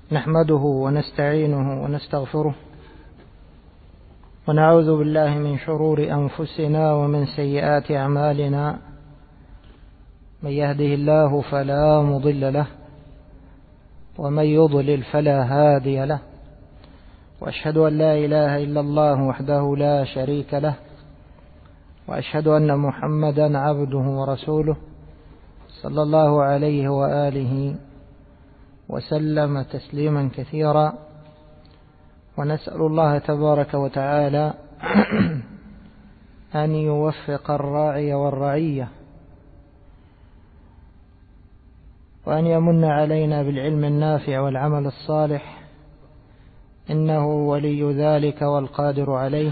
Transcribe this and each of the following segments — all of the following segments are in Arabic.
نحمده ونستعينه ونستغفره ونعوذ بالله من شرور أنفسنا ومن سيئات أعمالنا. من يهده الله فلا مضل له ومن يضلل فلا هادي له، وأشهد أن لا إله إلا الله وحده لا شريك له، وأشهد أن محمدا عبده ورسوله صلى الله عليه وآله وسلم تسليما كثيرا. ونسأل الله تبارك وتعالى أن يوفق الراعي والرعية، وأن يمن علينا بالعلم النافع والعمل الصالح، إنه ولي ذلك والقادر عليه.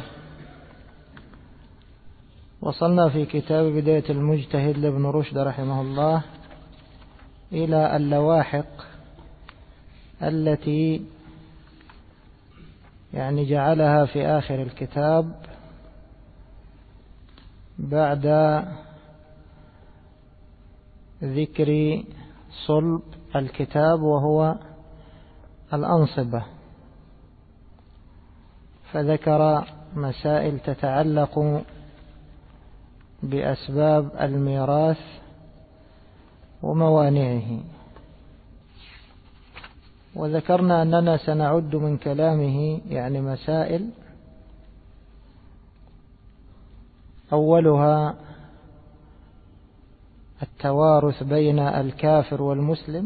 وصلنا في كتاب بداية المجتهد لابن رشد رحمه الله إلى اللواحق التي جعلها في آخر الكتاب بعد ذكر صلب الكتاب وهو الأنصبة، فذكر مسائل تتعلق بأسباب الميراث وموانعه، وذكرنا أننا سنعد من كلامه مسائل، أولها التوارث بين الكافر والمسلم،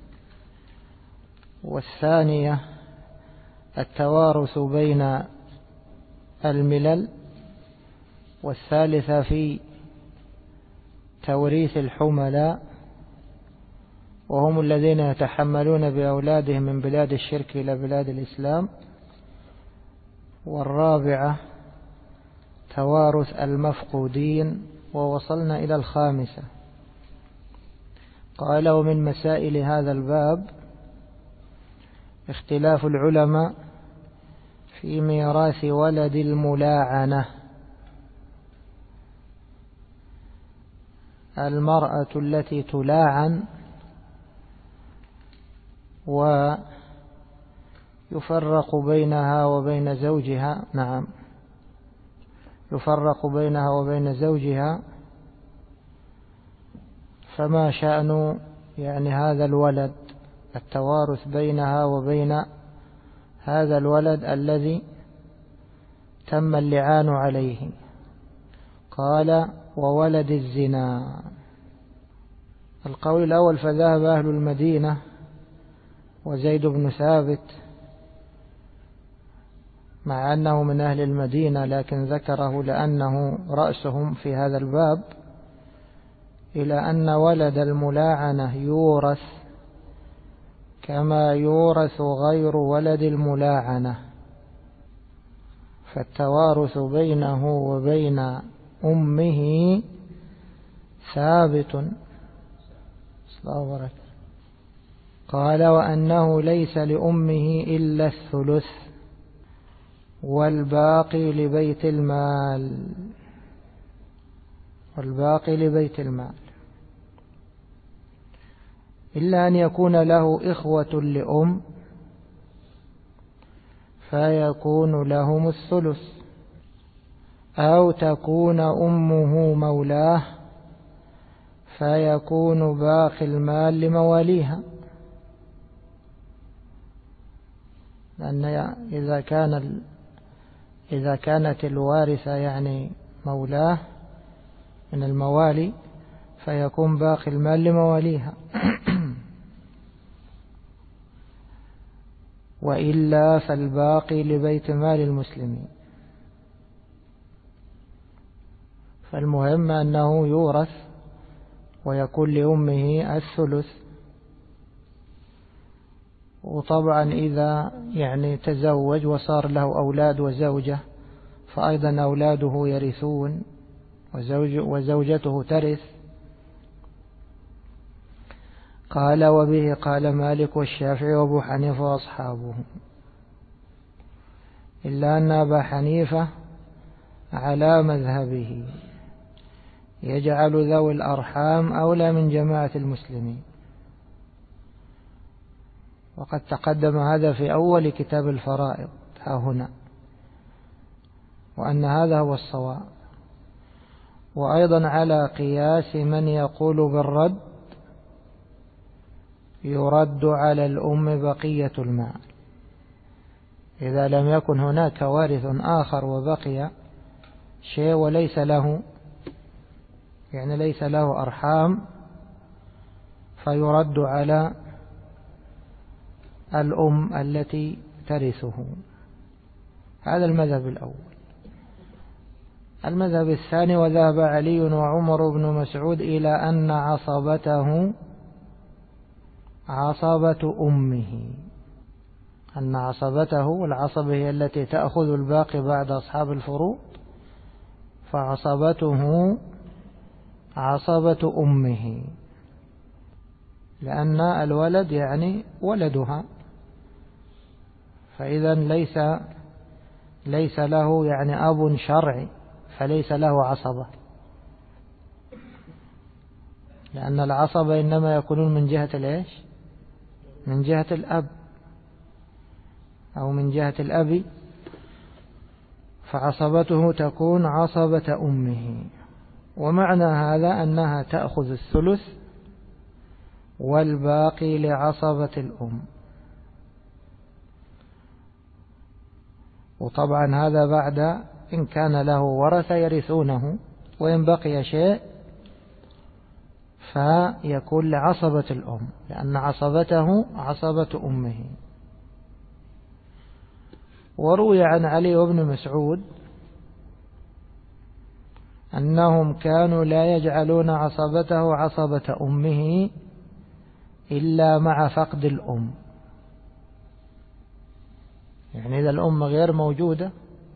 والثانية التوارث بين الملل، والثالثة في توريث الحملاء وهم الذين يتحملون بأولادهم من بلاد الشرك إلى بلاد الإسلام، والرابعة توارث المفقودين، ووصلنا إلى الخامسة. قال: ومن مسائل هذا الباب اختلاف العلماء في ميراث ولد الملاعنة، المرأة التي تلاعن ويفرق بينها وبين زوجها، يفرق بينها وبين زوجها، فما شأن هذا الولد، التوارث بينها وبين هذا الولد الذي تم اللعان عليه؟ قال: وولد الزنا. القول الأول: فذهب أهل المدينة وزيد بن ثابت مع أنه من أهل المدينة لكن ذكره لأنه رأسهم في هذا الباب، إلى أن ولد الملاعنة يورث كما يورث غير ولد الملاعنة، فالتوارث بينه وبين أمه ثابت. قال: وأنه ليس لأمه إلا الثلث والباقي لبيت المال، إلا أن يكون له إخوة لأم فيكون لهم الثلث، أو تكون أمه مولاه فيكون باقي المال لمواليها، لأن إذا كانت الوارثة مولاه من الموالي فيكون باقي المال لمواليها، وإلا فالباقي لبيت مال المسلمين. فالمهم أنه يورث ويكون لأمه الثلث. وطبعا إذا تزوج وصار له أولاد وزوجة فأيضا أولاده يرثون وزوجته ترث. قال: وبه قال مالك والشافعي وابو حنيفة وأصحابه، إلا أن أبا حنيفة على مذهبه يجعل ذوي الأرحام أولى من جماعة المسلمين، وقد تقدم هذا في أول كتاب الفرائض ها هنا، وأن هذا هو الصواب. وأيضا على قياس من يقول بالرد، يرد على الأم بقية المال. إذا لم يكن هناك وارث آخر وبقي شيء وليس له، يعني ليس له أرحام، فيرد على الأم التي ترثه. هذا المذهب الأول. المذهب الثاني: وذهب علي وعمر بن مسعود إلى أن عصبته عصبة أمه، أن عصبته، والعصبة هي التي تأخذ الباقي بعد أصحاب الفروض، فعصبته عصبة أمه، لأن الولد يعني ولدها، فإذا ليس له يعني أب شرعي، فليس له عصبة، لأن العصبة إنما يكونون من جهة الإيش؟ من جهة الأب أو من جهة الأب، فعصبته تكون عصبة أمه. ومعنى هذا أنها تأخذ الثلث والباقي لعصبة الأم. وطبعا هذا بعد إن كان له ورثة يرثونه، وإن بقي شيء فيكون لعصبة الأم، لأن عصبته عصبة أمه. وروي عن علي وابن مسعود أنهم كانوا لا يجعلون عصبته عصبة أمه إلا مع فقد الأم، يعني إذا الأم غير موجودة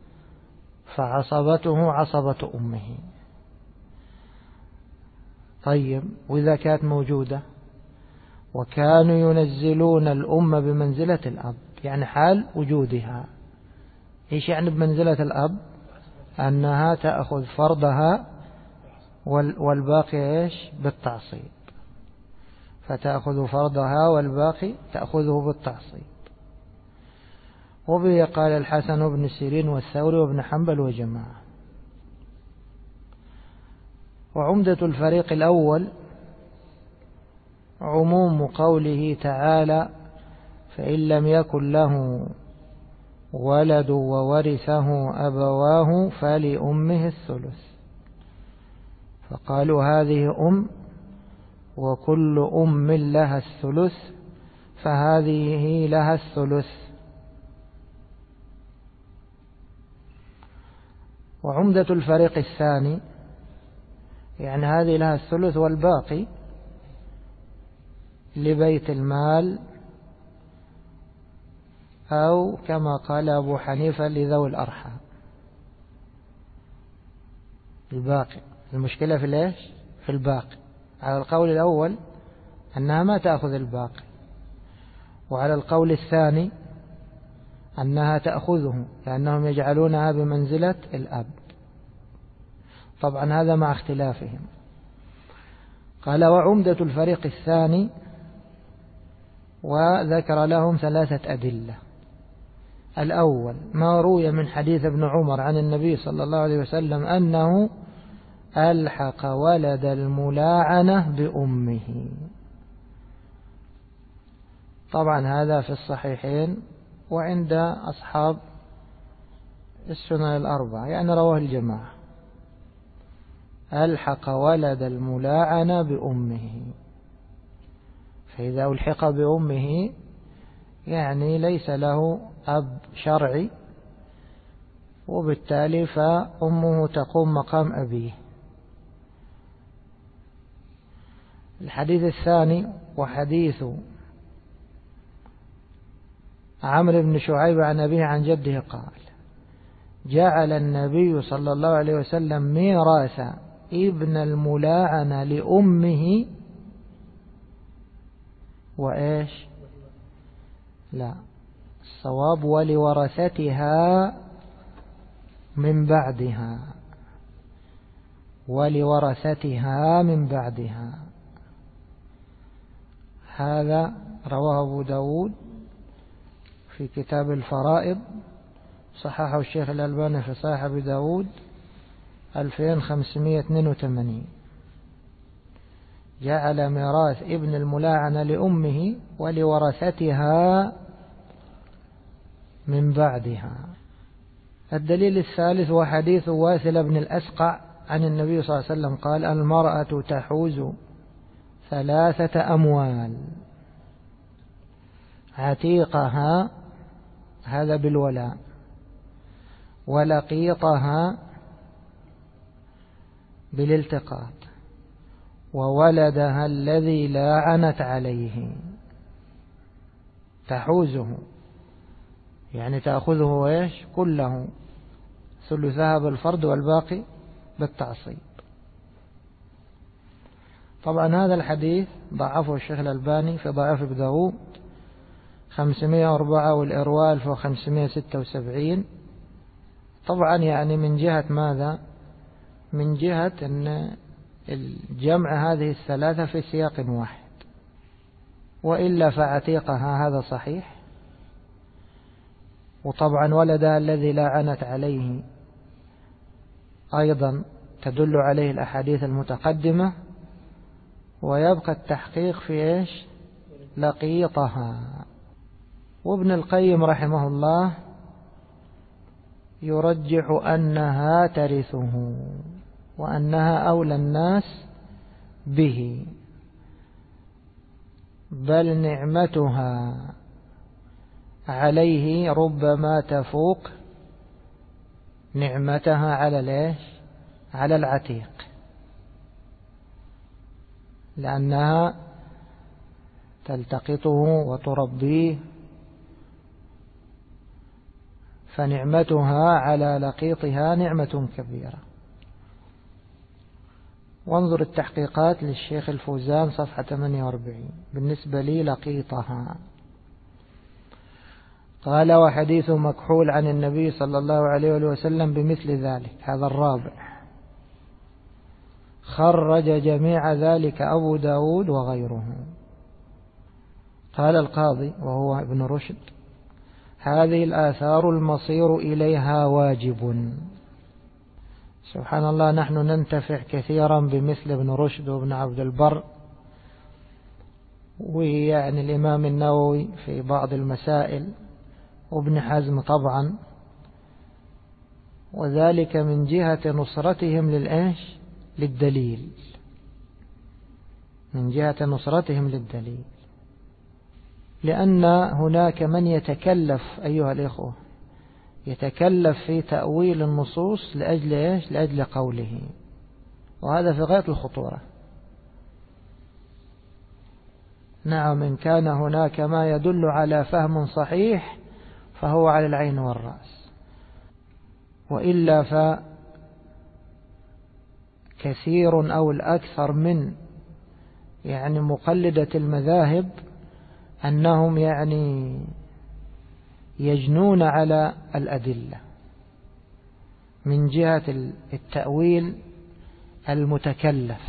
فعصبته عصبة أمه. طيب، وإذا كانت موجودة؟ وكانوا ينزلون الأم بمنزلة الأب، يعني حال وجودها. إيش يعني بمنزلة الأب؟ أنها تأخذ فرضها والباقي إيش؟ بالتعصيب، فتأخذ فرضها والباقي تأخذه بالتعصيب. وبه قال الحسن بن سيرين والثوري وابن حنبل وجماعة. وعمدة الفريق الأول عموم قوله تعالى: فإن لم يكن له ولد وورثه أبواه فلأمه الثلث. فقالوا هذه أم، وكل أم لها الثلث، فهذه لها الثلث. وعمدة الفريق الثاني، يعني هذه لها الثلث والباقي لبيت المال، أو كما قال أبو حنيفة لذوي الأرحام. الباقي، المشكلة في ليش؟ في الباقي. على القول الأول أنها ما تأخذ الباقي، وعلى القول الثاني أنها تأخذه، لأنهم يجعلونها بمنزلة الأب. طبعا هذا مع اختلافهم. قال: وعمدة الفريق الثاني، وذكر لهم 3 أدلة. الأول ما روي من حديث ابن عمر عن النبي صلى الله عليه وسلم أنه ألحق ولد الملاعنة بأمه. طبعا هذا في الصحيحين وعند أصحاب السنن الأربعة، يعني رواه الجماعة. ألحق ولد الملاعنة بأمه، فإذا ألحق بأمه يعني ليس له أب شرعي، وبالتالي فأمه تقوم مقام أبيه. الحديث الثاني وحديث عمرو بن شعيب عن أبيه عن جده قال: جعل النبي صلى الله عليه وسلم ميراث ابن الملاعنة لأمه وإيش؟ لا، الصواب ولورثتها من بعدها، ولورثتها من بعدها. هذا رواه أبو داود في كتاب الفرائض، صححه الشيخ الألباني في صحيح أبي داود 2582. جعل ميراث ابن الملاعنة لأمه ولورثتها من بعدها. الدليل الثالث هو حديث واثل بن الأسقع عن النبي صلى الله عليه وسلم قال: المرأة تحوز 3 أموال: عتيقها، هذا بالولاء، ولقيطها بالالتقاط، وولدها الذي لاعنت عليه. تحوزه يعني تأخذه إيش؟ كله، ثلثها بالفرض والباقي بالتعصيب. طبعا هذا الحديث ضعفه الشيخ الألباني في ضعيف أبي داود 504 والإرواء 1576. طبعا يعني من جهة ماذا؟ من جهة أن الجمع هذه الثلاثة في سياق واحد، وإلا فعتيقها هذا صحيح. وطبعا ولدها الذي لاعنت عليه أيضا تدل عليه الأحاديث المتقدمة. ويبقى التحقيق في إيش؟ لقيطها. وابن القيم رحمه الله يرجح أنها ترثه وأنها أولى الناس به، بل نعمتها عليه ربما تفوق نعمتها على العتيق، لأنها تلتقطه وتربيه، فنعمتها على لقيطها نعمة كبيرة. وانظر التحقيقات للشيخ الفوزان صفحة 48 بالنسبة لي لقيطها. قال: وحديث مكحول عن النبي صلى الله عليه وسلم بمثل ذلك، هذا الرابع. خرج جميع ذلك أبو داود وغيره. قال القاضي وهو ابن رشد: هذه الآثار المصير إليها واجب. سبحان الله، نحن ننتفع كثيرا بمثل ابن رشد وابن عبد البر، ويعني الإمام النووي في بعض المسائل، وابن حزم طبعا، وذلك من جهة نصرتهم للدليل، من جهة نصرتهم للدليل. لأن هناك من يتكلف أيها الإخوة، يتكلف في تأويل النصوص لأجل قوله، وهذا في غاية الخطورة. نعم، إن كان هناك ما يدل على فهم صحيح فهو على العين والرأس، وإلا فكثير أو الأكثر من مقلدة المذاهب أنهم يجنون على الأدلة من جهة التأويل المتكلف.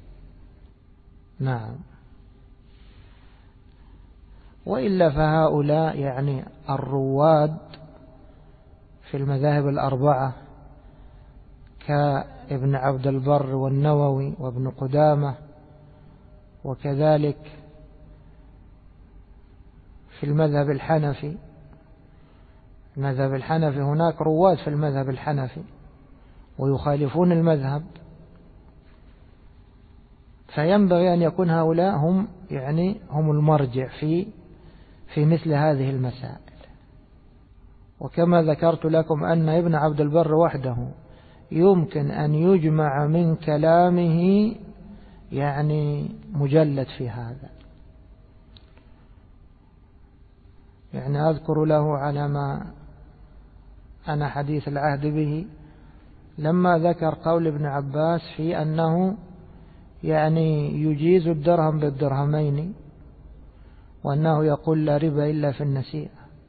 نعم، وإلا فهؤلاء الرواد في المذاهب الأربعة كابن عبد البر والنووي وابن قدامة، وكذلك في المذهب الحنفي. المذهب الحنفي هناك رواد في المذهب الحنفي ويخالفون المذهب، فينبغي أن يكون هؤلاء هم المرجع في مثل هذه المسائل. وكما ذكرت لكم أن ابن عبد البر وحده يمكن أن يجمع من كلامه مجلد في هذا. أذكر له على ما أنا حديث العهد به لما ذكر قول ابن عباس في أنه يجيز الدرهم بالدرهمين، وأنه يقول لا ربا إلا في النسيئة.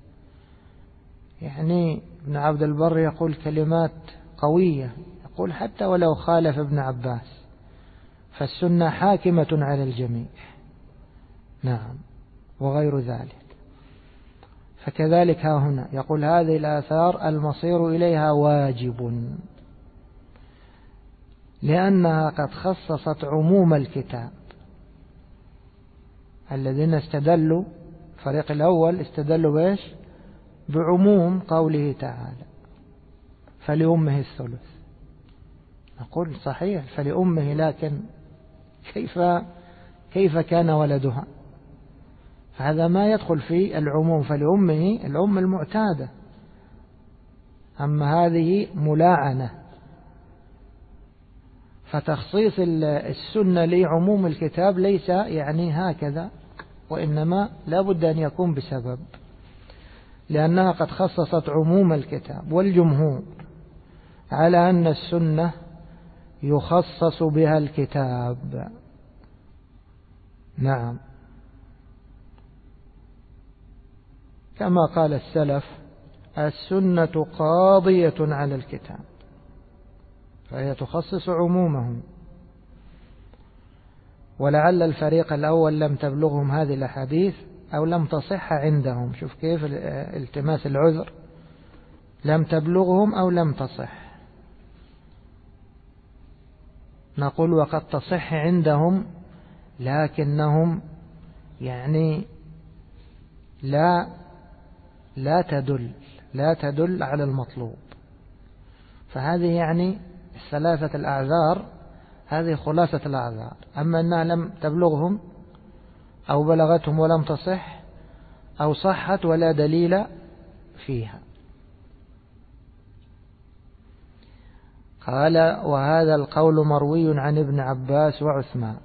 ابن عبد البر يقول كلمات قوية، يقول حتى ولو خالف ابن عباس فالسنة حاكمة على الجميع. نعم، وغير ذلك. فكذلك ها هنا يقول هذه الآثار المصير إليها واجب، لأنها قد خصصت عموم الكتاب. الذين استدلوا الفريق الأول استدلوا بإيش؟ بعموم قوله تعالى فلأمه الثلث. نقول صحيح فلأمه، لكن كيف كان ولدها؟ هذا ما يدخل في العموم. فلأمه الأم المعتادة، أما هذه ملاعنة. فتخصيص السنة لعموم الكتاب ليس يعني هكذا، وإنما لا بد أن يكون بسبب، لأنها قد خصصت عموم الكتاب. والجمهور على أن السنة يخصص بها الكتاب. نعم، كما قال السلف السنة قاضية على الكتاب، فهي تخصص عمومه. ولعل الفريق الأول لم تبلغهم هذه الأحاديث أو لم تصح عندهم. شوف كيف التماس العذر، لم تبلغهم أو لم تصح. نقول وقد تصح عندهم، لكنهم يعني لا تدل على المطلوب. فهذه يعني الثلاثة الأعذار، هذه خلاصة الأعذار. أما أنها لم تبلغهم أو بلغتهم ولم تصح، أو صحت ولا دليل فيها. قال وهذا القول مروي عن ابن عباس وعثمان.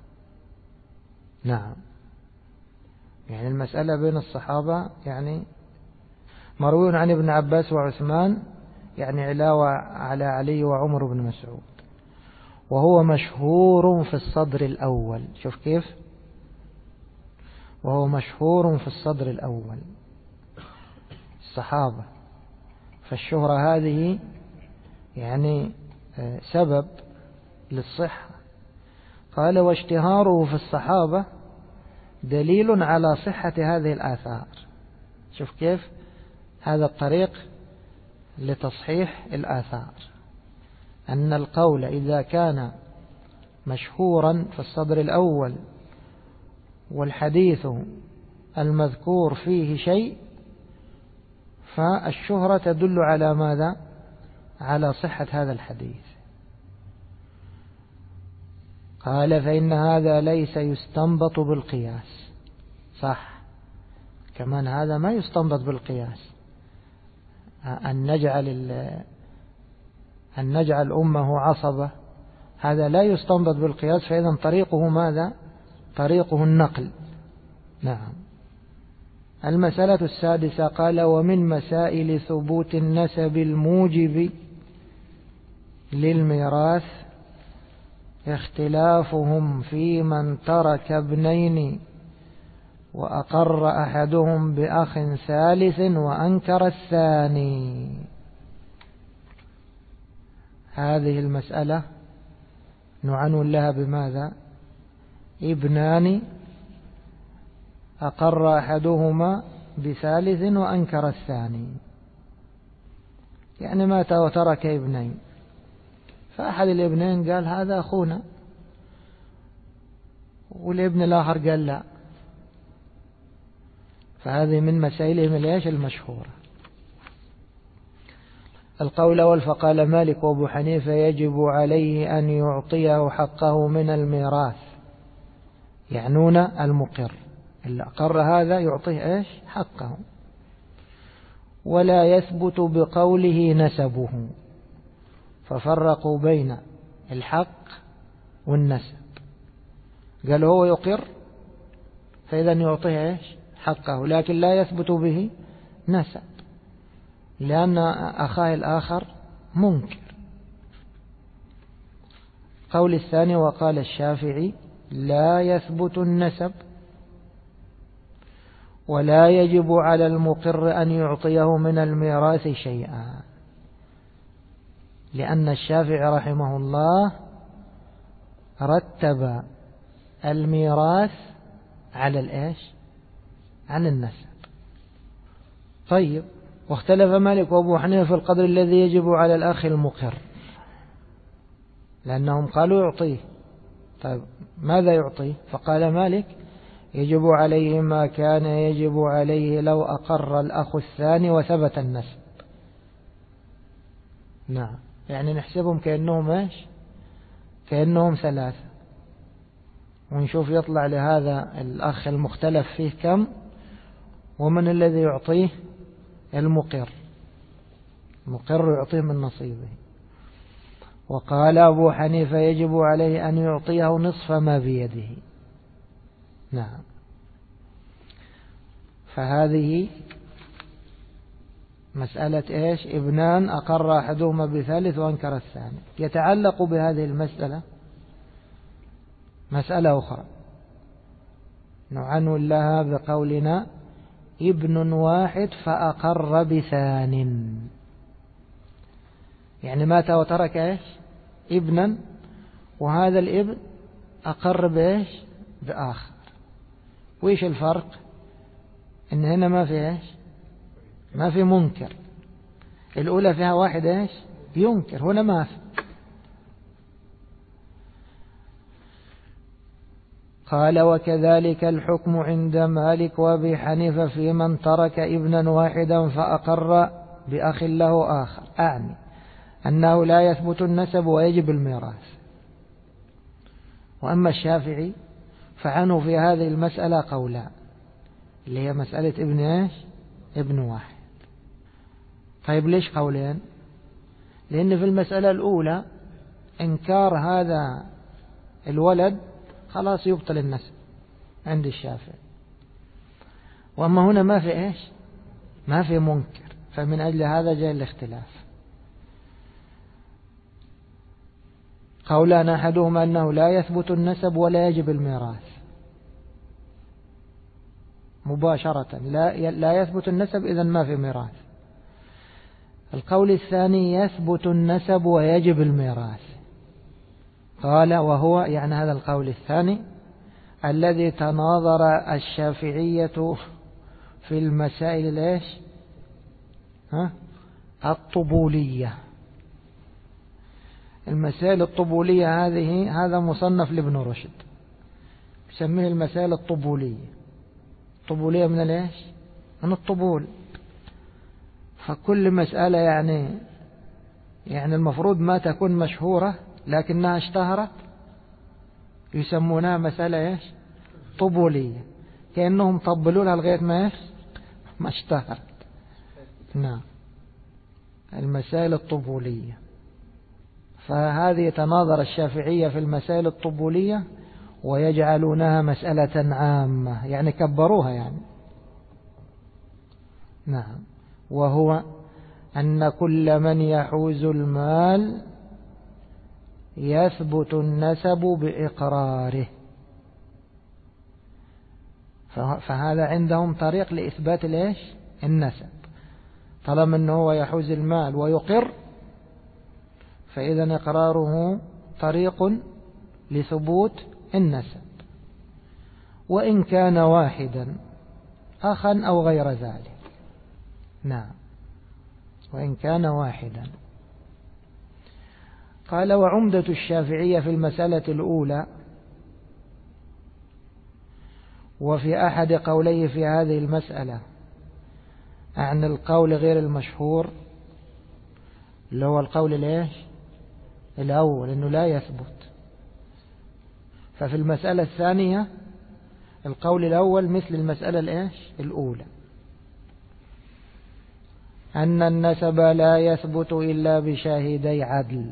نعم، يعني المسألة بين الصحابة يعني مروي عن ابن عباس وعثمان، يعني علاوة على علي وعمر بن مسعود. وهو مشهور في الصدر الأول. شوف كيف، وهو مشهور في الصدر الأول الصحابة. فالشهرة هذه يعني سبب للصحة. قال واشتهاره في الصحابة دليل على صحة هذه الآثار. شوف كيف هذا الطريق لتصحيح الآثار، أن القول إذا كان مشهورا في الصدر الأول والحديث المذكور فيه شيء، فالشهرة تدل على ماذا؟ على صحة هذا الحديث. قال فإن هذا ليس يستنبط بالقياس. صح، كمان هذا ما يستنبط بالقياس. أن نجعل أمه عصبة، هذا لا يستنبط بالقياس. فإذا طريقه ماذا؟ طريقه النقل. نعم. المسألة السادسة قال ومن مسائل ثبوت النسب الموجب للميراث اختلافهم في من ترك ابنين وأقر أحدهم بأخ ثالث وأنكر الثاني. هذه المسألة نعنون لها بماذا؟ ابنان أقر أحدهما بثالث وأنكر الثاني. يعني مات وترك ابنين، فأحد الابنين قال هذا أخونا، والابن الآخر قال لا. فهذه من مسائلهم الإيش المشهورة. القول الأول فقال مالك وأبو حنيفة يجب عليه أن يعطيه حقه من الميراث، يعنون المقر. اللي أقر هذا يعطيه إيش حقه، ولا يثبت بقوله نسبه. ففرقوا بين الحق والنسب. قال هو يقر، فإذا يعطيه إيش حقه، لكن لا يثبت به نسب، لأن أخاه الآخر منكر. قول الثاني وقال الشافعي لا يثبت النسب ولا يجب على المقر أن يعطيه من الميراث شيئا، لأن الشافعي رحمه الله رتب الميراث على الإيش؟ على النسب. طيب، واختلف مالك وأبو حنيفة في القدر الذي يجب على الأخ المقر، لأنهم قالوا يعطيه. طيب ماذا يعطيه؟ فقال مالك يجب عليه ما كان يجب عليه لو أقر الأخ الثاني وثبت النسب. نعم، يعني نحسبهم كأنهم ايش؟ كأنهم ثلاثة، ونشوف يطلع لهذا الأخ المختلف فيه كم، ومن الذي يعطيه؟ المقر. المقر يعطيه من نصيبه. وقال أبو حنيفة يجب عليه أن يعطيه نصف ما بيده. نعم. فهذه مسألة إيش؟ ابنان أقر أحدهما بثالث وأنكر الثاني. يتعلق بهذه المسألة مسألة أخرى نعنون لها بقولنا ابن واحد فأقر بثان، يعني مات وترك إيش؟ ابنا، وهذا الابن أقر بإيش؟ بآخر. وإيش الفرق؟ إن هنا ما في إيش؟ ما في منكر. الأولى فيها واحد إيش؟ ينكر، هنا ما في. قال وكذلك الحكم عند مالك وأبي حنيفة في من ترك ابنا واحدا فأقر بأخ له آخر، أعني أنه لا يثبت النسب ويجب الميراث. وأما الشافعي فعنه في هذه المسألة قولان، اللي هي مسألة ابن إيش؟ ابن واحد. طيب ليش قولين؟ لأن في المسألة الأولى إنكار هذا الولد خلاص يبطل النسب عند الشافعي، وأما هنا ما في إيش؟ ما في منكر، فمن أجل هذا جاء الاختلاف. قولان أحدهما أنه لا يثبت النسب ولا يجب الميراث مباشرة، لا يثبت النسب إذن ما في ميراث. القول الثاني يثبت النسب ويجب الميراث. قال وهو، يعني هذا القول الثاني الذي تناظر الشافعية في المسائل ليش الطبولية. المسائل الطبولية هذا مصنف لابن رشد يسميه المسائل الطبولية. الطبولية من ليش؟ من الطبول. فكل مسألة يعني المفروض ما تكون مشهورة لكنها اشتهرت يسمونها مسألة ايش؟ طبولية، كأنهم طبلونها لغاية ما اشتهرت. نعم، المسائل الطبولية. فهذه تناظر الشافعية في المسائل الطبولية ويجعلونها مسألة عامة، يعني كبروها يعني. نعم. وهو أن كل من يحوز المال يثبت النسب بإقراره. فهذا عندهم طريق لإثبات الإيش؟ النسب. طالما أنه هو يحوز المال ويقر، فإذا إقراره طريق لثبوت النسب، وإن كان واحدا أخا أو غير ذلك. نعم، وإن كان واحدا. قال وعمدة الشافعية في المسألة الأولى وفي أحد قوليه في هذه المسألة عن القول غير المشهور اللي هو القول الأول إنه لا يثبت. ففي المسألة الثانية القول الأول مثل المسألة الأولى، أن النسب لا يثبت إلا بشاهدي عدل،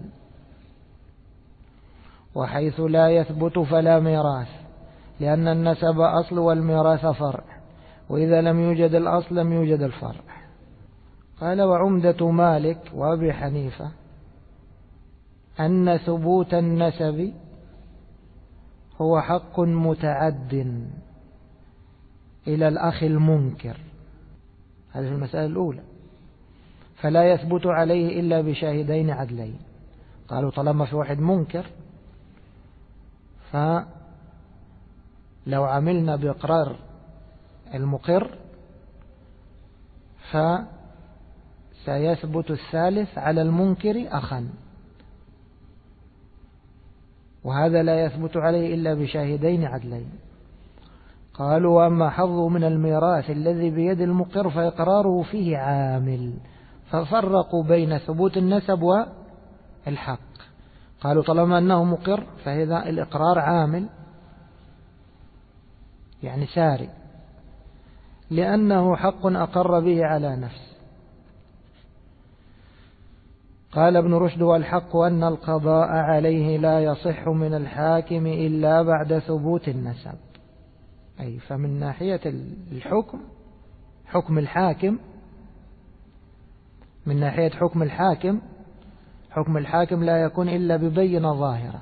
وحيث لا يثبت فلا ميراث، لأن النسب أصل والميراث فرع، وإذا لم يوجد الأصل لم يوجد الفرع. قال وعمدة مالك وأبي حنيفة أن ثبوت النسب هو حق متعد إلى الأخ المنكر. هذه المسألة الأولى، فلا يثبت عليه إلا بشاهدين عدلين. قالوا طالما في واحد منكر فلو عملنا بإقرار المقر فسيثبت الثالث على المنكر أخا، وهذا لا يثبت عليه إلا بشاهدين عدلين. قالوا: وأما حظه من الميراث الذي بيد المقر فإقراره فيه عامل، ففرقوا بين ثبوت النسب والحق. قالوا طالما أنه مقر فهذا الإقرار عامل، يعني ساري، لأنه حق أقر به على نفسه. قال ابن رشد: والحق أن القضاء عليه لا يصح من الحاكم إلا بعد ثبوت النسب. أي فمن ناحية الحكم، حكم الحاكم، من ناحية حكم الحاكم لا يكون إلا ببينة ظاهرة،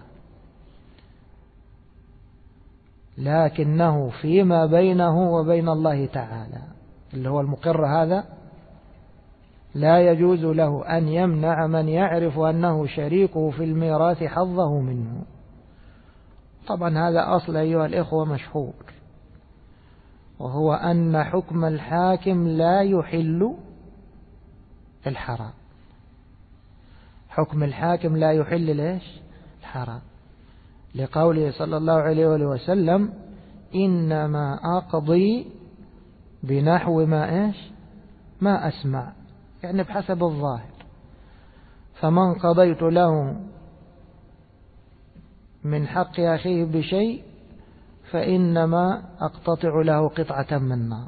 لكنه فيما بينه وبين الله تعالى اللي هو المقر هذا لا يجوز له أن يمنع من يعرف أنه شريكه في الميراث حظه منه. طبعا هذا أصل أيها الإخوة مشهور، وهو أن حكم الحاكم لا يحل الحرام. حكم الحاكم لا يحل ليش الحرام، لقوله صلى الله عليه وسلم: إنما أقضي بنحو ما أسمع، يعني بحسب الظاهر. فمن قضيت له من حق أخيه بشيء فإنما أقتطع له قطعة من نار.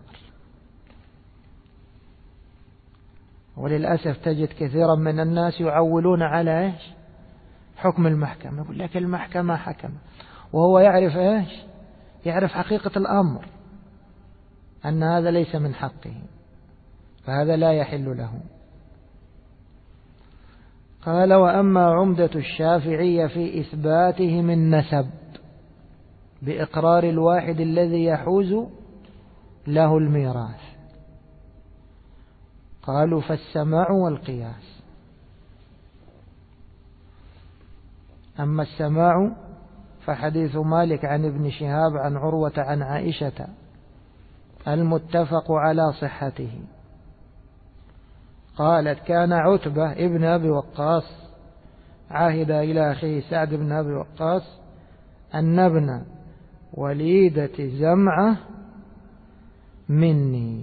وللأسف تجد كثيرا من الناس يعولون على حكم المحكمة، يقول لك المحكمة حكم، وهو يعرف يعرف حقيقة الأمر أن هذا ليس من حقه، فهذا لا يحل له. قال: وأما عمدة الشافعية في إثباتهم النسب بإقرار الواحد الذي يحوز له الميراث، قالوا: فالسماع والقياس. أما السماع فحديث مالك عن ابن شهاب عن عروة عن عائشة المتفق على صحته، قالت: كان عتبة ابن أبي وقاص عاهد إلى أخيه سعد بن أبي وقاص أن ابن وليدة زمعة مني.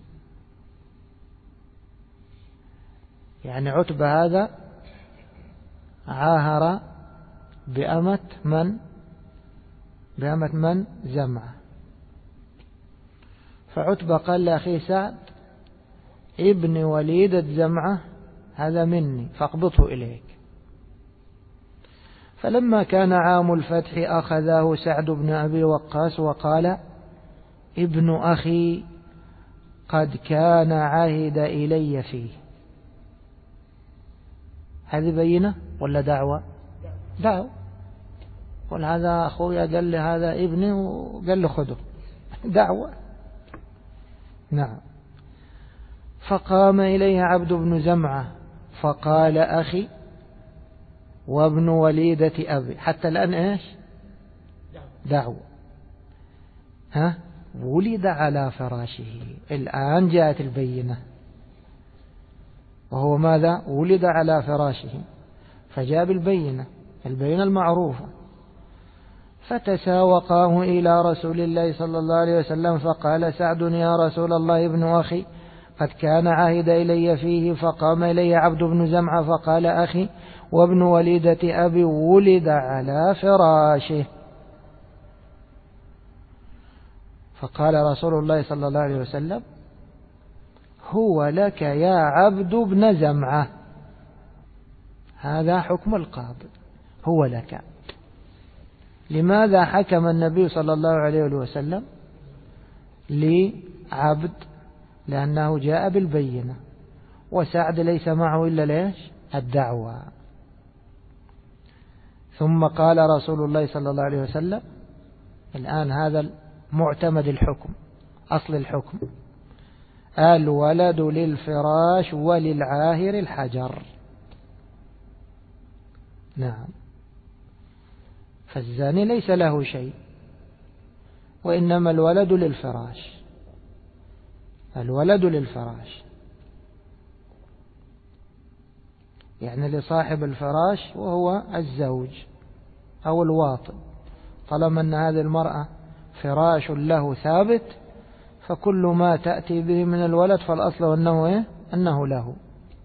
يعني عتبة هذا عاهر بأمة من زمعة، فعتبة قال لأخيه سعد: ابن وليدة زمعة هذا مني فاقبضه إليك. فلما كان عام الفتح أخذه سعد بن أبي وقاص وقال: ابن أخي قد كان عهد إلي فيه. هذه بينة ولا دعوة؟ دعوة. قال هذا أخويا قال لي هذا ابني وقال له خذه، دعوة. نعم. فقام إليه عبد بن زمعة فقال: أخي وابن وليدة أبي. حتى الآن دعوة. ولد على فراشه. الآن جاءت البينة، وهو ماذا؟ ولد على فراشه، فجاء بالبينة، البينة المعروفة. فتساوقاه إلى رسول الله صلى الله عليه وسلم فقال سعد: يا رسول الله، ابن أخي قد كان عهد إلي فيه. فقام إلي عبد بن زمعة فقال: أخي وابن وليدة أبي ولد على فراشه. فقال رسول الله صلى الله عليه وسلم: هو لك يا عبد بن زمعة. هذا حكم القاضي، هو لك. لماذا حكم النبي صلى الله عليه وسلم لعبد؟ لأنه جاء بالبينة، وسعد ليس معه إلا الدعوة. ثم قال رسول الله صلى الله عليه وسلم: الآن هذا معتمد الحكم، أصل الحكم: الولد للفراش وللعاهر الحجر. نعم. فالزاني ليس له شيء، وإنما الولد للفراش، الولد للفراش. يعني لصاحب الفراش وهو الزوج أو الواطن، طالما أن هذه المرأة فراش له ثابت، فكل ما تأتي به من الولد فالأصل أنه له.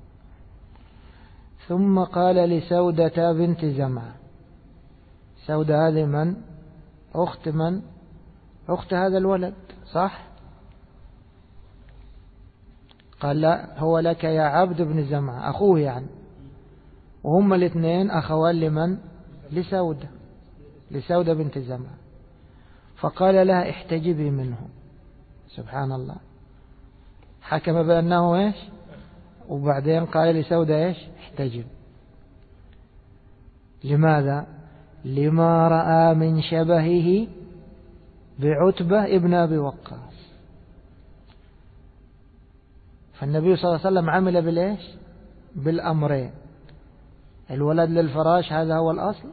ثم قال لسودة بنت زمعة. سودة هذه من؟ أخت هذا الولد، صح؟ قال لا، هو لك يا عبد بن زمعة، أخوه يعني، وهم الاثنين أخوان لمن؟ لسودة بنت زمعة. فقال لها احتجبي منه. سبحان الله، حكم بأنه وبعدين قال لسودة احتجب. لماذا؟ لما رأى من شبهه بعتبة ابن أبي وقاص. فالنبي صلى الله عليه وسلم عمل بالأمرين، الولد للفراش هذا هو الأصل،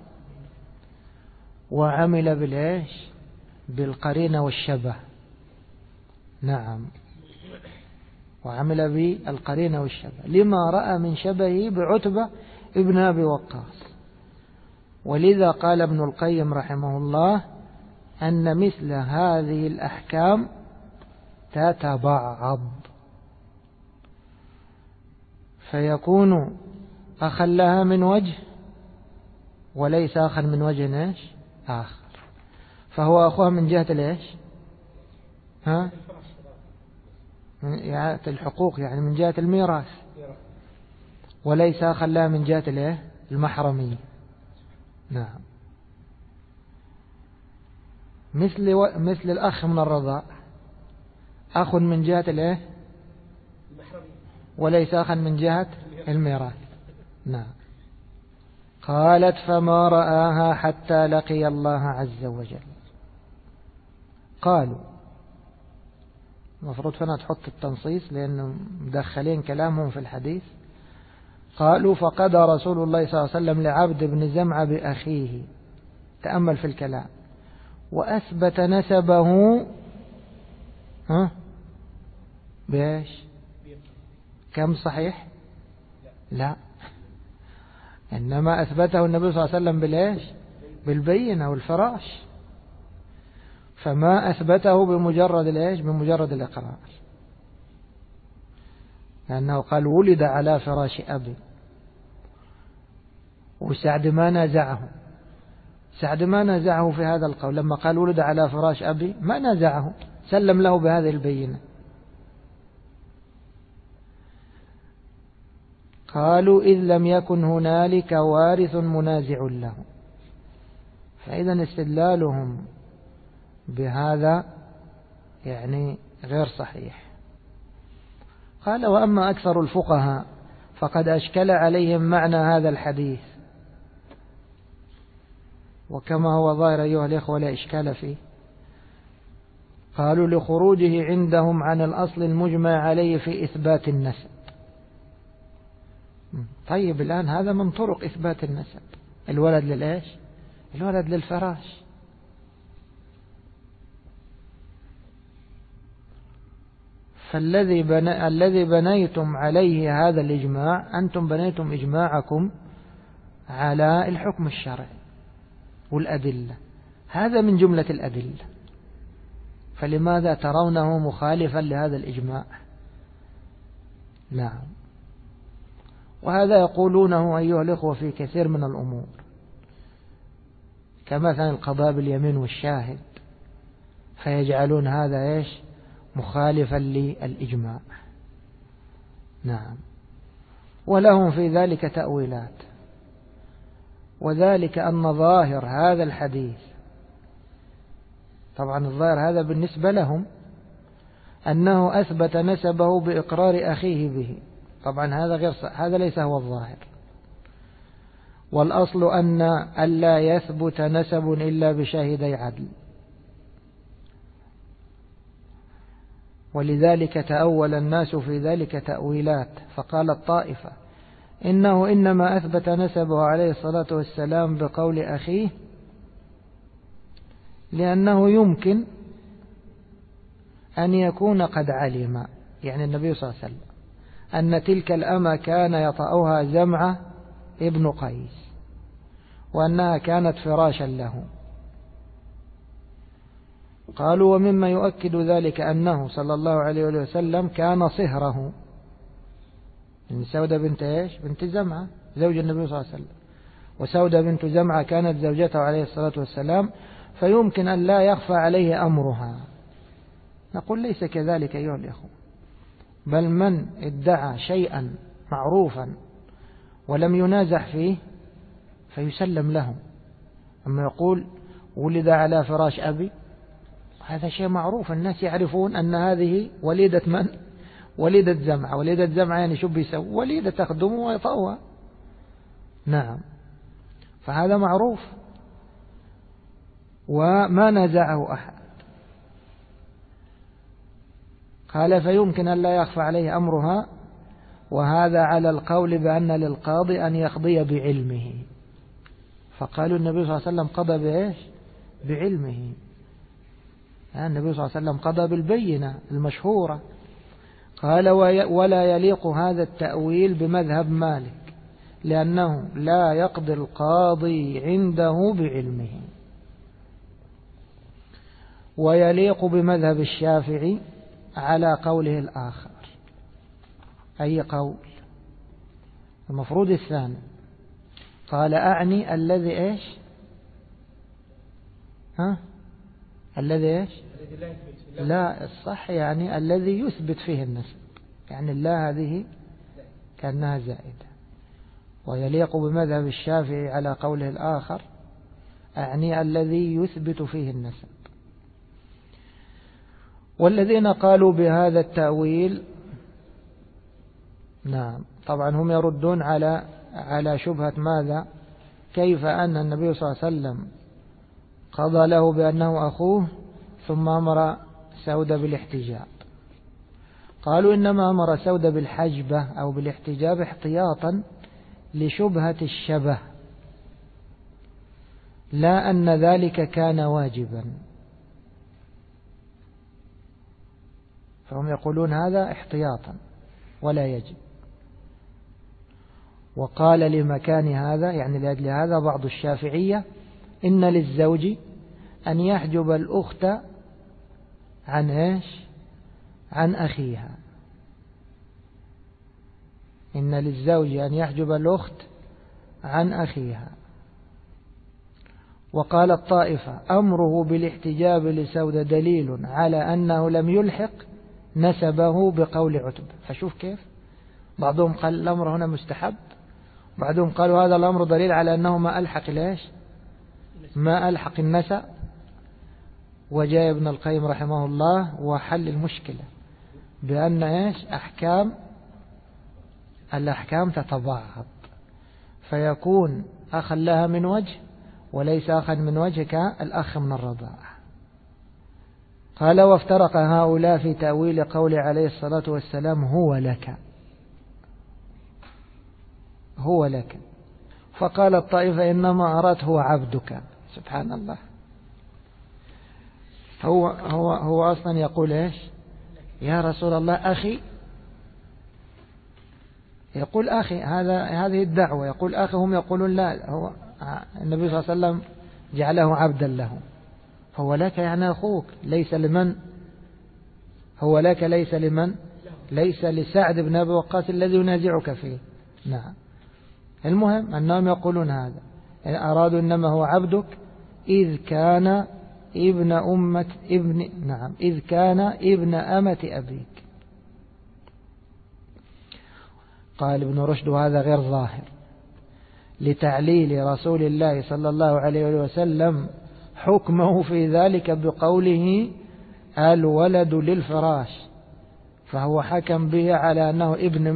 وعمل بالقرينة والشبه. نعم، وعمل بالقرينة والشبه لما رأى من شبهه بعتبة ابن أبي وقاص. ولذا قال ابن القيم رحمه الله أن مثل هذه الأحكام تتبعض، فيكون أخا لها من وجه وليس أخا من وجه آخر، فهو أخوها من جهة الحقوق، يعني من جهة الميراث، وليس أخا لها من جهة المحرمية. نعم، مثل الأخ من الرضاع، أخ من جهة وليس أخا من جهة الميراث. نعم. قالت فما رآها حتى لقي الله عز وجل. قالوا، المفروض هنا تحط التنصيص لأنه مدخلين كلامهم في الحديث. قالوا فقضى رسول الله صلى الله عليه وسلم لعبد بن زمعة بأخيه، تأمل في الكلام، وأثبت نسبه كم صحيح؟ لا، إنما أثبته النبي صلى الله عليه وسلم بالبينة والفراش، فما أثبته بمجرد الإقرار، لأنه قال ولد على فراش أبي، وسعد ما نازعه في هذا القول، لما قال ولد على فراش أبي ما نازعه، سلم له بهذه البينة. قالوا إذ لم يكن هنالك وارث منازع له، فإذا استدلالهم بهذا يعني غير صحيح. قال وأما أكثر الفقهاء فقد أشكل عليهم معنى هذا الحديث، وكما هو ظاهر أيها الإخوة لا إشكال فيه. قالوا لخروجه عندهم عن الأصل المجمع عليه في إثبات النسب. طيب الآن هذا من طرق إثبات النسب، الولد الولد للفراش. الذي بنيتم عليه هذا الإجماع، أنتم بنيتم إجماعكم على الحكم الشرعي والأدلة، هذا من جملة الأدلة، فلماذا ترونه مخالفا لهذا الإجماع؟ نعم، وهذا يقولونه أيها الإخوة في كثير من الأمور، كمثلا القضاء باليمين والشاهد، فيجعلون هذا مخالفا للإجماع. نعم، ولهم في ذلك تأويلات، وذلك أن ظاهر هذا الحديث، طبعا الظاهر هذا بالنسبة لهم أنه أثبت نسبه بإقرار أخيه به، طبعا هذا هذا ليس هو الظاهر، والأصل أن ألا يثبت نسب إلا بشاهدي عدل، ولذلك تأول الناس في ذلك تأويلات، فقال الطائفة إنه إنما أثبت نسبه عليه الصلاة والسلام بقول أخيه لأنه يمكن أن يكون قد علم، يعني النبي صلى الله عليه وسلم، أن تلك الأمة كان يطأها زمعة ابن قيس، وأنها كانت فراشا له. قالوا ومما يؤكد ذلك أنه صلى الله عليه وسلم كان صهره من سودة بنت إيش؟ بنت زمعة زوج النبي صلى الله عليه وسلم، وسودة بنت زمعة كانت زوجته عليه الصلاة والسلام، فيمكن أن لا يخفى عليه أمرها. نقول ليس كذلك أيها الإخوة، بل من ادعى شيئا معروفا ولم ينازع فيه فيسلم له. أما يقول ولد على فراش أبي، هذا شيء معروف، الناس يعرفون أن هذه وليدة من؟ وليدة زمعة. وليدة زمعة يعني شو بيسوي؟ وليدة تخدمه ويطأها. نعم، فهذا معروف وما نازعه أحد. قال فيمكن أن لا يخفى عليه أمرها، وهذا على القول بأن للقاضي أن يقضي بعلمه. فقالوا النبي صلى الله عليه وسلم قضى بإيش؟ بعلمه. النبي صلى الله عليه وسلم قضى بالبينة المشهورة. قال ولا يليق هذا التأويل بمذهب مالك، لأنه لا يقضي القاضي عنده بعلمه. ويليق بمذهب الشافعي على قوله الآخر. أي قول؟ المفروض الثاني. قال أعني الذي إيش؟ الذي إيش؟ لا، الصح يعني الذي يثبت فيه النسب، يعني الله هذه كأنها زائدة. ويليق بمذهب الشافعي على قوله الآخر، أعني الذي يثبت فيه النسب. والذين قالوا بهذا التأويل نعم طبعا هم يردون على شبهة ماذا؟ كيف أن النبي صلى الله عليه وسلم قضى له بأنه أخوه ثم أمر سودة بالاحتجاب. قالوا إنما أمر سودة بالحجبة أو بالاحتجاب احتياطا لشبهة الشبه، لا أن ذلك كان واجبا. فهم يقولون هذا احتياطا ولا يجب. وقال لمكان هذا يعني لأجل هذا بعض الشافعية إن للزوج أن يحجب الأخت عن إيش؟ عن أخيها. إن للزوج أن يحجب الأخت عن أخيها. وقال الطائفة أمره بالاحتجاب لسودة دليل على أنه لم يلحق نسبه بقول عتبة. فشوف كيف بعضهم قال الأمر هنا مستحب، بعضهم قالوا هذا الأمر دليل على أنه ما ألحق ليش؟ ما ألحق النسب. وجاء ابن القيم رحمه الله وحل المشكلة بأن إيش؟ الأحكام تتضاعف، فيكون أخا لها من وجه وليس أخا من وجه كالأخ من الرضاعة. قال وافترق هؤلاء في تأويل قول عليه الصلاة والسلام هو لك. فقال الطائفة إنما أراد هو عبدك. سبحان الله، هو أصلا يقول إيش؟ يا رسول الله أخي، يقول أخي، هذه الدعوة، يقول أخي، هم يقولون لا، هو النبي صلى الله عليه وسلم جعله عبدا له. هو لك يعني أخوك، ليس لمن؟ هو لك ليس لمن؟ ليس لسعد بن أبي وقاص الذي ينازعك فيه. نعم، المهم أنهم يقولون هذا، أرادوا إنما هو عبدك إذ كان ابن أمة أبيك. قال ابن رشد وهذا غير ظاهر لتعليل رسول الله صلى الله عليه وسلم حكمه في ذلك بقوله الولد للفراش، فهو حكم به على أنه ابن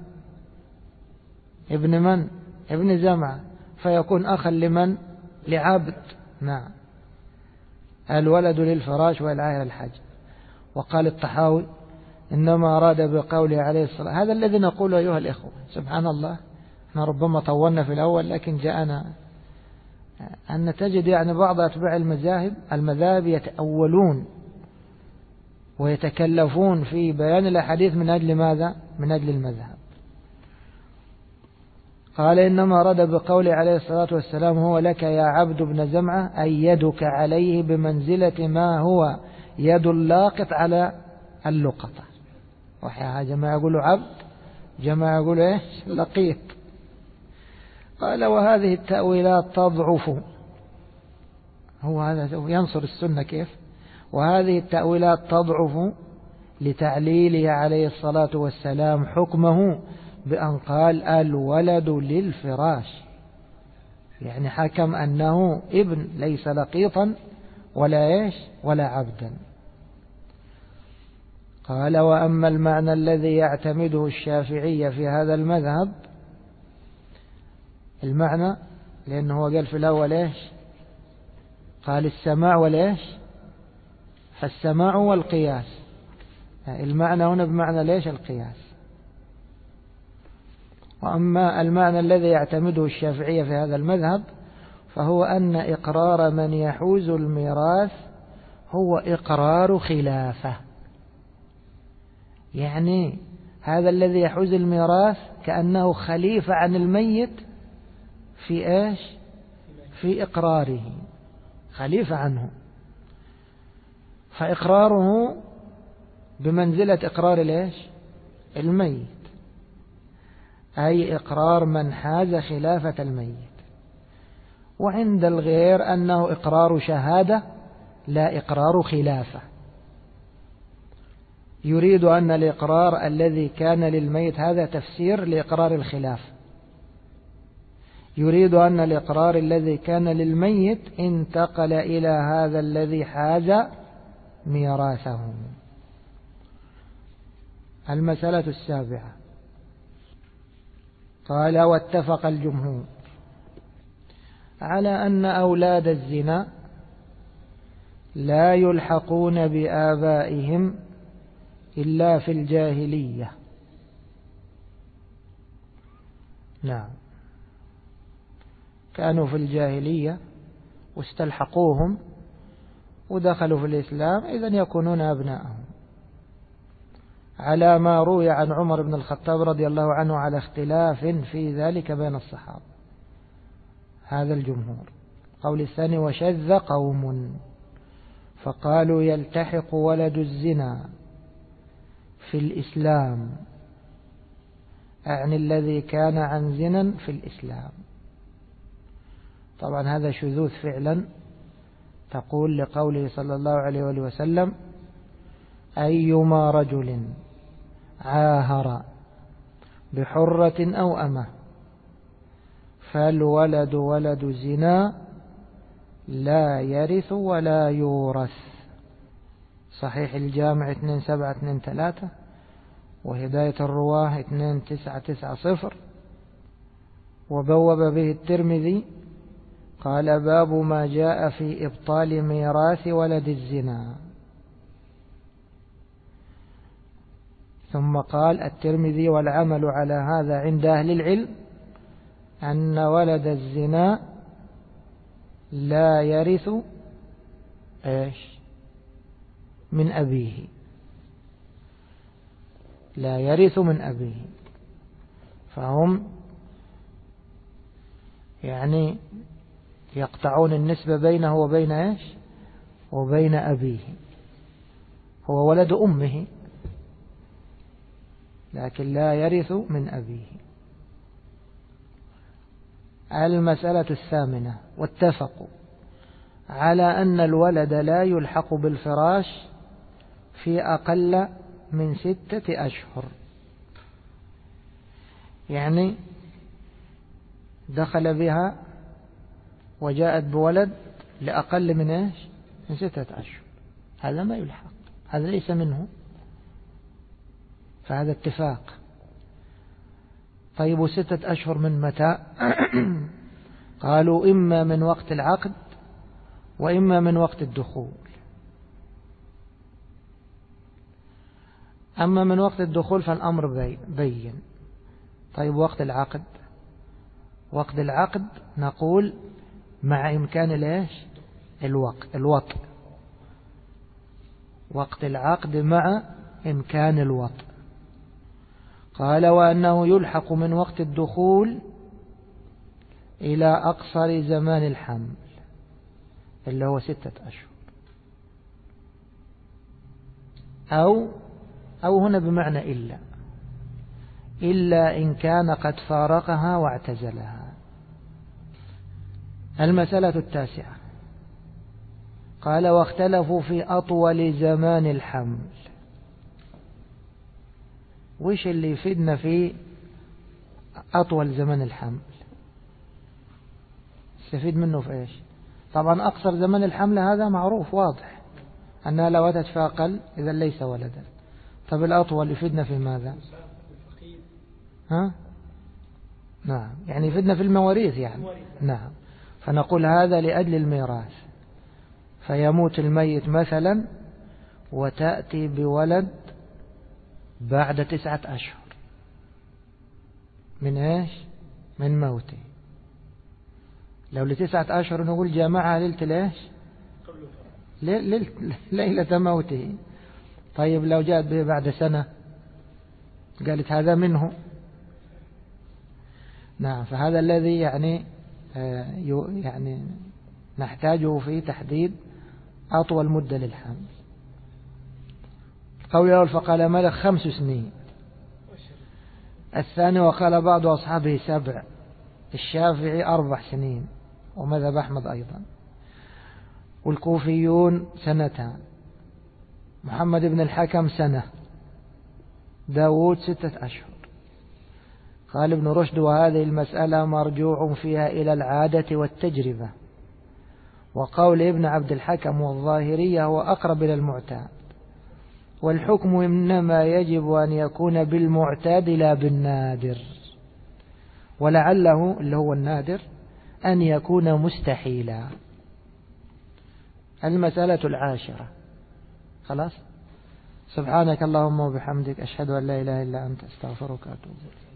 من؟ ابن زمعة، فيكون أخا لمن؟ لعبد. نعم، الولد للفراش والعائل الحج. وقال الطحاوي إنما أراد بقوله عليه الصلاة، هذا الذي نقول أيها الإخوة. سبحان الله، احنا ربما طولنا في الأول، لكن جاءنا أن تجد يعني بعض أتباع المذاهب يتأولون ويتكلفون في بيان الأحاديث من أجل ماذا؟ من أجل المذهب. قال إنما رد بقول عليه الصلاة والسلام هو لك يا عبد بن زمعة أي يدك عليه بمنزلة ما هو يد اللاقط على اللقطة. وحياها جماعة يقولوا عبد، جماعة يقولوا إيش لقيط. قال وهذه التأويلات تضعف، هو هذا ينصر السنة كيف. وهذه التأويلات تضعف لتعليله عليه الصلاة والسلام حكمه بأن قال الولد للفراش، يعني حكم أنه ابن ليس لقيطا ولا إيش ولا عبدا. قال وأما المعنى الذي يعتمده الشافعية في هذا المذهب، المعنى لأنه هو قال في الأول إيش، قال السماع والإيش، فالسماع والقياس، المعنى هنا بمعنى ليش القياس. وأما المعنى الذي يعتمده الشافعية في هذا المذهب فهو أن إقرار من يحوز الميراث هو إقرار خلافة، يعني هذا الذي يحوز الميراث كأنه خليفة عن الميت في إيش، في إقراره، خليفة عنه، فإقراره بمنزلة إقرار ليش الميت، أي إقرار من حاز خلافة الميت. وعند الغير أنه إقرار شهادة لا إقرار خلافة، يريد أن الإقرار الذي كان للميت هذا تفسير لإقرار الخلافة، يريد أن الإقرار الذي كان للميت انتقل إلى هذا الذي حاز ميراثه. المسألة السابعة، قال واتفق الجمهور على أن أولاد الزنا لا يلحقون بآبائهم إلا في الجاهلية. نعم، كانوا في الجاهلية واستلحقوهم ودخلوا في الإسلام، إذن يكونون أبناءهم، على ما روي عن عمر بن الخطاب رضي الله عنه على اختلاف في ذلك بين الصحابة. هذا الجمهور. قول الثاني وشذ قوم فقالوا يلتحق ولد الزنا في الإسلام، أعني الذي كان عن زنا في الإسلام. طبعا هذا شذوذ فعلا، تقول لقوله صلى الله عليه وآله وسلم أيما رجل عاهر بحرة أو أمة فالولد ولد زنا لا يرث ولا يورث. صحيح الجامع 2723 وهداية الرواه 2990، وبوب به الترمذي قال باب ما جاء في إبطال ميراث ولد الزنا. ثم قال الترمذي والعمل على هذا عند أهل العلم أن ولد الزنا لا يرث إيش من أبيه، لا يرث من أبيه، فهم يعني يقطعون النسبة بينه وبين إيش وبين أبيه، هو ولد أمه لكن لا يرث من أبيه. المسألة الثامنة، واتفقوا على أن الولد لا يلحق بالفراش في أقل من 6 أشهر، يعني دخل بها وجاءت بولد لأقل من إيش من 6 أشهر، هذا ما يلحق، هذا ليس منه، فهذا اتفاق. طيب 6 أشهر من متى؟ قالوا إما من وقت العقد وإما من وقت الدخول. أما من وقت الدخول فالأمر بين. طيب وقت العقد، وقت العقد نقول مع إمكان الإيش الوطء، وقت العقد مع إمكان الوطء. قال وأنه يلحق من وقت الدخول إلى أقصر زمان الحمل اللي هو 6 أشهر، أو هنا بمعنى إلا إن كان قد فارقها واعتزلها. المسألة 9 قال واختلفوا في أطول زمان الحمل. وش اللي يفيدنا في أطول زمان الحمل؟ استفيد منه في إيش؟ طبعا أقصر زمان الحمل هذا معروف واضح أنها لو أتت فأقل إذا ليس ولدا. طب الأطول يفيدنا في ماذا؟ ها؟ نعم، يعني يفيدنا في المواريث يعني. نعم، فنقول هذا لأجل الميراث، فيموت الميت مثلا وتأتي بولد بعد 9 أشهر من إيش؟ من موته. لو ل9 أشهر نقول جامعها ليلة ليش؟ ليلة موته. طيب لو جاءت به بعد سنة قالت هذا منه. نعم، فهذا الذي يعني نحتاجه في تحديد أطول مدة للحمل. قول الأول فقال مالك 5 سنين. الثاني وقال بعض أصحابه 7. الشافعي 4 سنين، ومذهب أحمد أيضا. والكوفيون 2. محمد بن الحكم 1. داود 6 أشهر. قال ابن رشد وهذه المسألة مرجوع فيها إلى العادة والتجربة، وقول ابن عبد الحكم والظاهرية هو أقرب إلى المعتاد، والحكم إنما يجب أن يكون بالمعتاد لا بالنادر، ولعله اللي هو النادر أن يكون مستحيلا. المسألة 10. خلاص. سبحانك اللهم وبحمدك أشهد أن لا إله إلا أنت أستغفرك وأتوب إليك.